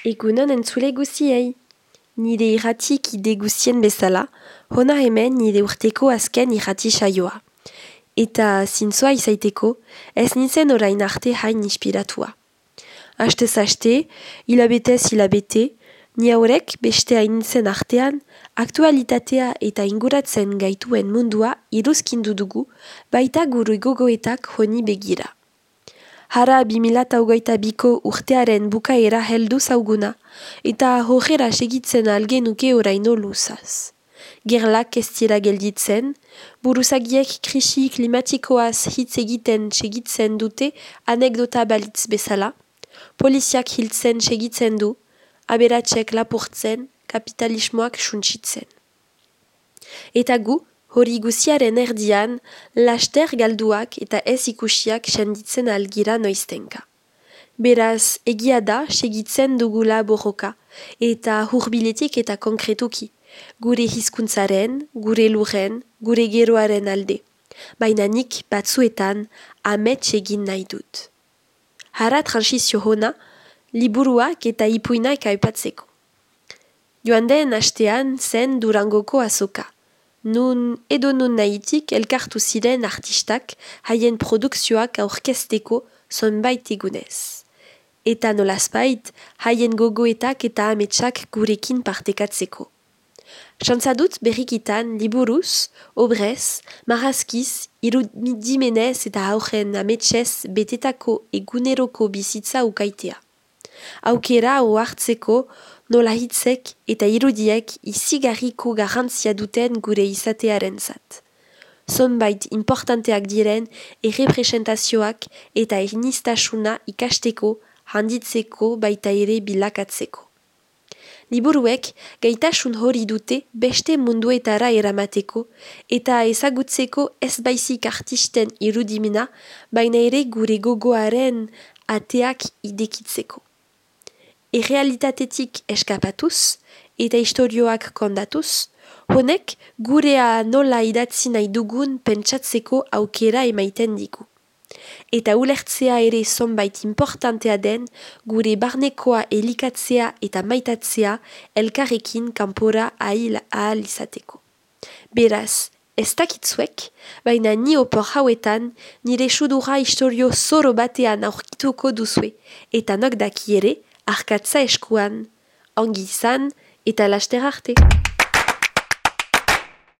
Egunon entzule guziei. Nire irratik ide guzien bezala, hona hemen nire urteko azken irrati saioa. Eta zintzoa izaiteko, ez nintzen orain arte hain inspiratua. Hastez haste, hilabetez hilabete, ni haurek beste hain nintzen artean, aktualitatea eta inguratzen gaituen mundua iruzkindu dugu, baita gure gogoetak honi begira. Hara 2022ko urtearen bukaera heldu zauguna, eta horrela segitzen algenuke oraino luzaz. Gerlak ez dira gelditzen, buruzagiek krisi klimatikoaz hitz egiten segitzen dute anekdota balitz bezala, poliziak hiltzen segitzen du, aberatsek lapurtzen, kapitalismoak suntsitzen. Eta gu, hori guziaren erdian, laster galduak eta ez ikusiak senditzen algira noiztenka. Beraz, egia da segitzen dugula borroka, eta hurbiletik eta konkretuki, gure hizkuntzaren, gure lurren, gure geroaren alde. Baina nik batzuetan amets egin nahi dut. Hara transizio hona, liburuak eta ipuinak aipatzeko. Joan den hastean zen Durangoko azoka. Nun edo nun nahitik elkartu ziren artistak haien produkzioak aurkezteko zonbait egunez. Eta nolazbait haien gogoetak eta ametsak gurekin partekatzeko. Xantzadut berrikitan liburuz, obrez, marrazkiz, irudimenez eta aurren ametsez betetako eguneroko bizitza ukaitea. Aukera ohartzeko nola hitzek eta irudiek izigarriko garrantzia duten gure izatearen zat. Zonbait importanteak diren errepresentazioak eta erniztasuna ikasteko, handitzeko baita ere bilakatzeko. Liburuek gaitasun hori dute beste munduetara eramateko eta ezagutzeko ez baizik artisten irudimena, baina ere gure gogoaren ateak idekitzeko. Errealitatetik eskapatuz eta istorioak kondatuz, honek gurea nola idatzi nahi dugun pentsatzeko aukera emaiten digu. Eta ulertzea ere zonbait importantea den gure barnekoa elikatzea eta maitatzea elkarrekin kanpora ahal izateko. Beraz, ez dakitzuek, baina ni opor hauetan nire sudura istorio zoro batean aurkituko duzue eta nok daki ere arkatza eskuan, ongi izan eta laster arte.